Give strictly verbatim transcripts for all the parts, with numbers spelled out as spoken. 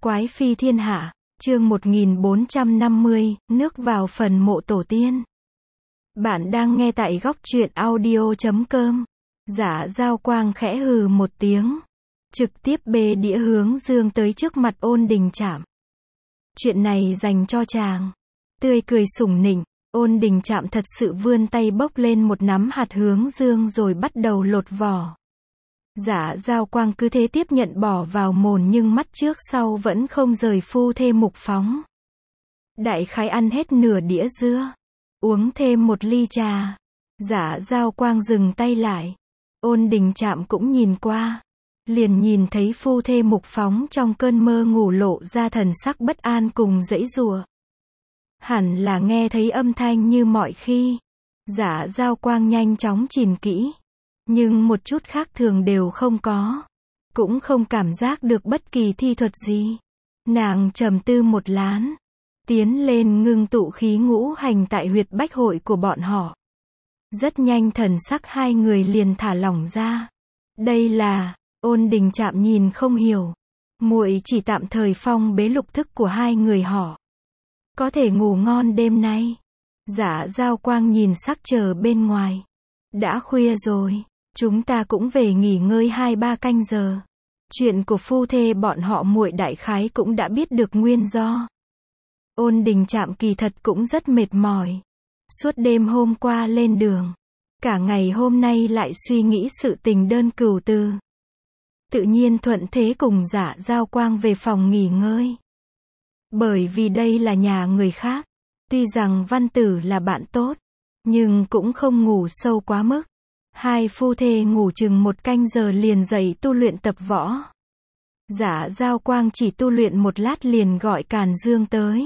Quái phi thiên hạ, chương một nghìn bốn trăm năm mươi, nước vào phần mộ tổ tiên. Bạn đang nghe tại góc truyện audio chấm com. Giả Giao Quang khẽ hừ một tiếng, trực tiếp bê đĩa hướng dương tới trước mặt Ôn Đình Trạm. Chuyện này dành cho chàng. Tươi cười sủng nịnh, Ôn Đình Trạm thật sự vươn tay bốc lên một nắm hạt hướng dương rồi bắt đầu lột vỏ. Giả Giao Quang cứ thế tiếp nhận bỏ vào mồm nhưng mắt trước sau vẫn không rời phu thê Mục Phóng. Đại khái ăn hết nửa đĩa dưa, uống thêm một ly trà. Giả Giao Quang dừng tay lại. Ôn Đình Trạm cũng nhìn qua, liền nhìn thấy phu thê Mục Phóng trong cơn mơ ngủ lộ ra thần sắc bất an cùng giãy giụa. Hẳn là nghe thấy âm thanh như mọi khi. Giả Giao Quang nhanh chóng nhìn kỹ, nhưng một chút khác thường đều không có, cũng không cảm giác được bất kỳ thi thuật gì. Nàng trầm tư một lát, tiến lên ngưng tụ khí ngũ hành tại huyệt bách hội của bọn họ. Rất nhanh thần sắc hai người liền thả lỏng ra. Đây là, Ôn Đình Trạm nhìn không hiểu. Muội chỉ tạm thời phong bế lục thức của hai người họ. Có thể ngủ ngon đêm nay. Giả Giao Quang nhìn sắc trời bên ngoài. Đã khuya rồi, chúng ta cũng về nghỉ ngơi hai ba canh giờ. Chuyện của phu thê bọn họ muội đại khái cũng đã biết được nguyên do. Ôn Đình Trạm kỳ thật cũng rất mệt mỏi. Suốt đêm hôm qua lên đường, cả ngày hôm nay lại suy nghĩ sự tình đơn cửu từ. Tự nhiên thuận thế cùng Giả Giao Quang về phòng nghỉ ngơi. Bởi vì đây là nhà người khác, tuy rằng Văn Tử là bạn tốt, nhưng cũng không ngủ sâu quá mức. Hai phu thê ngủ chừng một canh giờ liền dậy tu luyện tập võ. Giả Giao Quang chỉ tu luyện một lát liền gọi Càn Dương tới,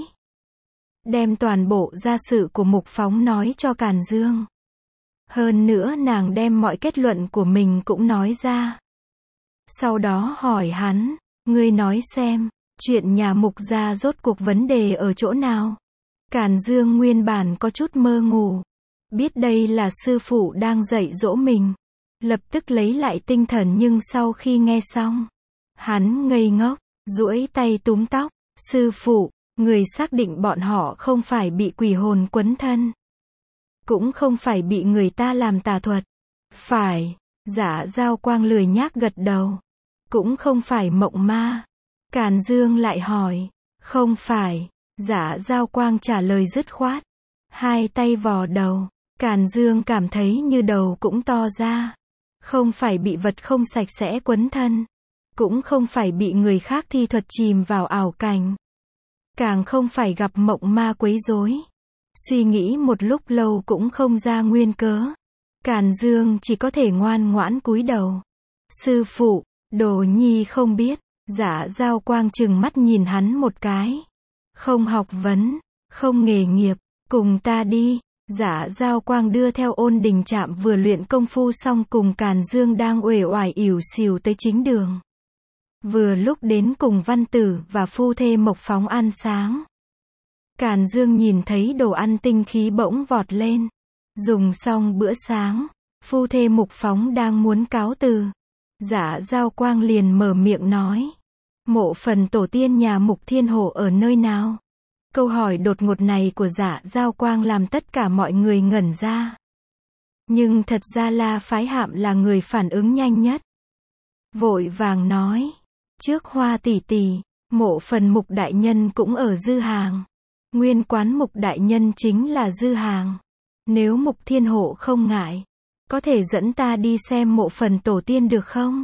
đem toàn bộ gia sự của Mục Phóng nói cho Càn Dương. Hơn nữa nàng đem mọi kết luận của mình cũng nói ra. Sau đó hỏi hắn, ngươi nói xem, chuyện nhà Mục gia rốt cuộc vấn đề ở chỗ nào? Càn Dương nguyên bản có chút mơ ngủ, biết đây là sư phụ đang dạy dỗ mình, lập tức lấy lại tinh thần, nhưng sau khi nghe xong, hắn ngây ngốc, duỗi tay túm tóc. Sư phụ, người xác định bọn họ không phải bị quỷ hồn quấn thân, cũng không phải bị người ta làm tà thuật? Phải. Giả Giao Quang lười nhác gật đầu. Cũng không phải mộng ma? Càn Dương lại hỏi. Không phải. Giả Giao Quang trả lời dứt khoát. Hai tay vò đầu. Càn Dương cảm thấy như đầu cũng to ra. Không phải bị vật không sạch sẽ quấn thân, cũng không phải bị người khác thi thuật chìm vào ảo cảnh, càng không phải gặp mộng ma quấy rối. Suy nghĩ một lúc lâu cũng không ra nguyên cớ. Càn Dương chỉ có thể ngoan ngoãn cúi đầu. Sư phụ, đồ nhi không biết. Giả Giao Quang trừng mắt nhìn hắn một cái. Không học vấn, không nghề nghiệp, cùng ta đi. Giả Giao Quang đưa theo Ôn Đình Trạm vừa luyện công phu xong cùng Càn Dương đang uể oải ỉu xìu tới chính đường. Vừa lúc đến cùng Văn Tử và phu thê Mộc Phóng ăn sáng. Càn Dương nhìn thấy đồ ăn tinh khí bỗng vọt lên. Dùng xong bữa sáng, phu thê Mục Phóng đang muốn cáo từ. Giả Giao Quang liền mở miệng nói. Mộ phần tổ tiên nhà Mục Thiên Hổ ở nơi nào? Câu hỏi đột ngột này của Giả Giao Quang làm tất cả mọi người ngẩn ra. Nhưng thật ra La Phái Hạm là người phản ứng nhanh nhất. Vội vàng nói. Trước Hoa tỷ tỷ, mộ phần Mục đại nhân cũng ở Dư Hàng. Nguyên quán Mục đại nhân chính là Dư Hàng. Nếu Mục Thiên Hộ không ngại, có thể dẫn ta đi xem mộ phần tổ tiên được không?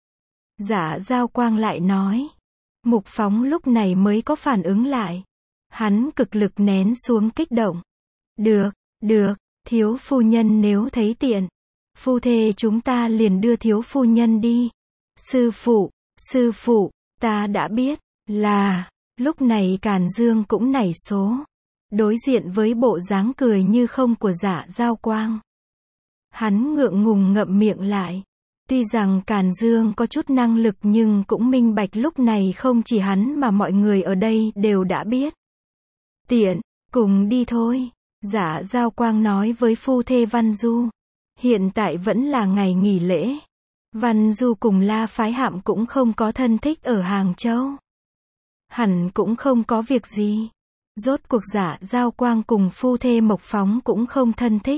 Giả Giao Quang lại nói. Mục Phóng lúc này mới có phản ứng lại. Hắn cực lực nén xuống kích động. Được, được, thiếu phu nhân nếu thấy tiện, phu thê chúng ta liền đưa thiếu phu nhân đi. Sư phụ, sư phụ, ta đã biết, là, lúc này Càn Dương cũng nảy số. Đối diện với bộ dáng cười như không của Giả Giao Quang, hắn ngượng ngùng ngậm miệng lại. Tuy rằng Càn Dương có chút năng lực nhưng cũng minh bạch lúc này không chỉ hắn mà mọi người ở đây đều đã biết. Tiện, cùng đi thôi. Giả Giao Quang nói với phu thê Văn Du. Hiện tại vẫn là ngày nghỉ lễ. Văn Du cùng La Phái Hạm cũng không có thân thích ở Hàng Châu. hẳn cũng không có việc gì. Rốt cuộc Giả Giao Quang cùng phu thê Mộc Phóng cũng không thân thích.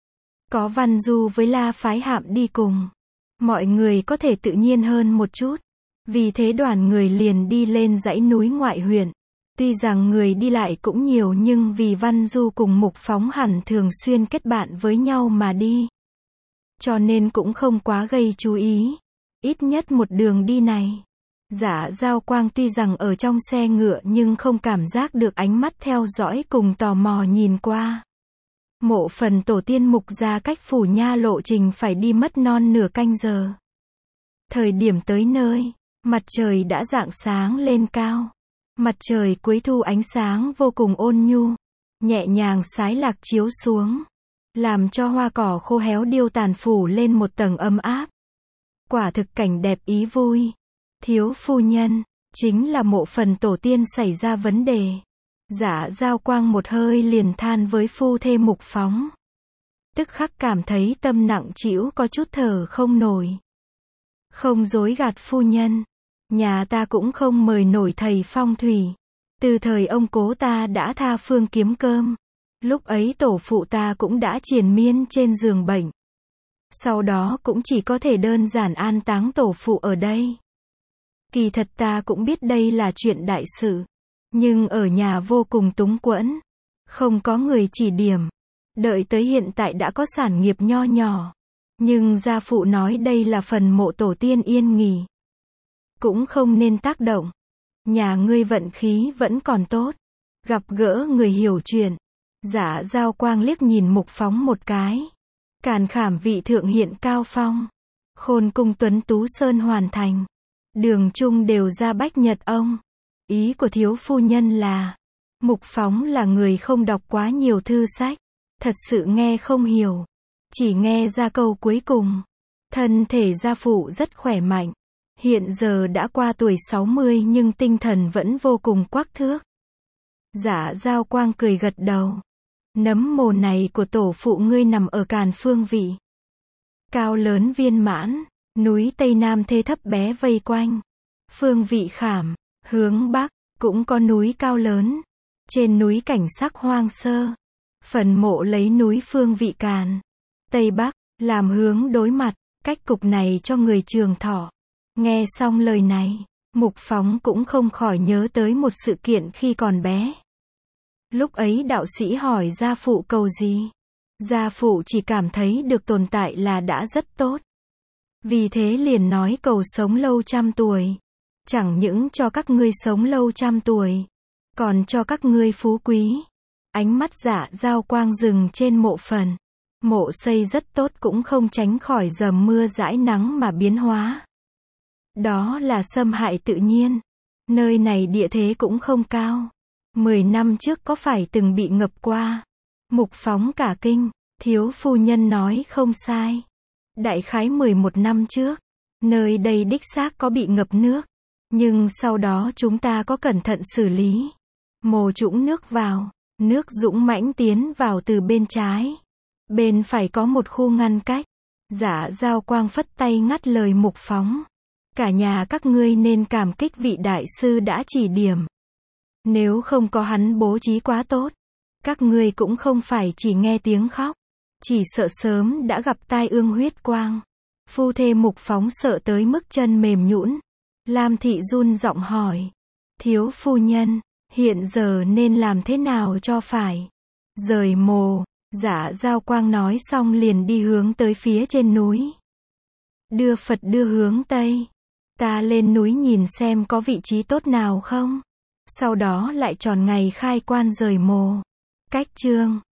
Có Văn Du với La Phái Hạm đi cùng, mọi người có thể tự nhiên hơn một chút. Vì thế đoàn người liền đi lên dãy núi ngoại huyện. Tuy rằng người đi lại cũng nhiều nhưng vì Văn Du cùng Mục Phóng hẳn thường xuyên kết bạn với nhau mà đi, cho nên cũng không quá gây chú ý. Ít nhất một đường đi này, Giả Giao Quang tuy rằng ở trong xe ngựa nhưng không cảm giác được ánh mắt theo dõi cùng tò mò nhìn qua. Mộ phần tổ tiên Mục gia cách Phủ Nha lộ trình phải đi mất non nửa canh giờ. Thời điểm tới nơi, mặt trời đã rạng sáng lên cao. Mặt trời cuối thu ánh sáng vô cùng ôn nhu, nhẹ nhàng xái lạc chiếu xuống, làm cho hoa cỏ khô héo điêu tàn phủ lên một tầng ấm áp. Quả thực cảnh đẹp ý vui. Thiếu phu nhân, chính là mộ phần tổ tiên xảy ra vấn đề. Giả Giao Quang một hơi liền than với phu thê Mục Phóng. Tức khắc cảm thấy tâm nặng trĩu có chút thở không nổi. Không dối gạt phu nhân, nhà ta cũng không mời nổi thầy phong thủy. Từ thời ông cố ta đã tha phương kiếm cơm. Lúc ấy tổ phụ ta cũng đã triền miên trên giường bệnh. Sau đó cũng chỉ có thể đơn giản an táng tổ phụ ở đây. Kỳ thật ta cũng biết đây là chuyện đại sự. Nhưng ở nhà vô cùng túng quẫn. Không có người chỉ điểm. Đợi tới hiện tại đã có sản nghiệp nho nhỏ. Nhưng gia phụ nói đây là phần mộ tổ tiên yên nghỉ. Cũng không nên tác động. Nhà ngươi vận khí vẫn còn tốt. Gặp gỡ người hiểu chuyện. Giả Giao Quang liếc nhìn Mục Phóng một cái. Càn khảm vị thượng hiện cao phong. Khôn cung tuấn tú sơn hoàn thành. Đường chung đều ra bách nhật ông. Ý của thiếu phu nhân là, Mục Phóng là người không đọc quá nhiều thư sách. Thật sự nghe không hiểu. Chỉ nghe ra câu cuối cùng. Thân thể gia phụ rất khỏe mạnh. Hiện giờ đã qua tuổi sáu mươi nhưng tinh thần vẫn vô cùng quắc thước. Giả Giao Quang cười gật đầu. Nấm mồ này của tổ phụ ngươi nằm ở Càn Phương vị. Cao lớn viên mãn, núi Tây Nam thê thấp bé vây quanh. Phương vị khảm, hướng Bắc, cũng có núi cao lớn. Trên núi cảnh sắc hoang sơ. Phần mộ lấy núi Phương vị Càn, Tây Bắc, làm hướng đối mặt. Cách cục này cho người trường thọ. Nghe xong lời này, Mục Phóng cũng không khỏi nhớ tới một sự kiện khi còn bé. Lúc ấy đạo sĩ hỏi gia phụ cầu gì? Gia phụ chỉ cảm thấy được tồn tại là đã rất tốt. Vì thế liền nói cầu sống lâu trăm tuổi. Chẳng những cho các ngươi sống lâu trăm tuổi, còn cho các ngươi phú quý. Ánh mắt Giả Giao Quang dừng trên mộ phần. Mộ xây rất tốt cũng không tránh khỏi dầm mưa dãi nắng mà biến hóa. Đó là xâm hại tự nhiên. Nơi này địa thế cũng không cao. Mười năm trước có phải từng bị ngập qua? Mục Phóng cả kinh. Thiếu phu nhân nói không sai. Đại khái mười một năm trước, nơi đây đích xác có bị ngập nước. Nhưng sau đó chúng ta có cẩn thận xử lý. Mồ trũng nước vào, nước dũng mãnh tiến vào từ bên trái. Bên phải có một khu ngăn cách. Giả Giao Quang phất tay ngắt lời Mục Phóng. Cả nhà các ngươi nên cảm kích vị đại sư đã chỉ điểm. Nếu không có hắn bố trí quá tốt, các ngươi cũng không phải chỉ nghe tiếng khóc, chỉ sợ sớm đã gặp tai ương huyết quang. Phu thê Mục Phóng sợ tới mức chân mềm nhũn. Lam thị run giọng hỏi. Thiếu phu nhân, hiện giờ nên làm thế nào cho phải? Rời mồ. Giả Giao Quang nói xong liền đi hướng tới phía trên núi. Đưa Phật đưa hướng Tây. Ta lên núi nhìn xem có vị trí tốt nào không? Sau đó lại tròn ngày khai quan rời mồ. Cách chương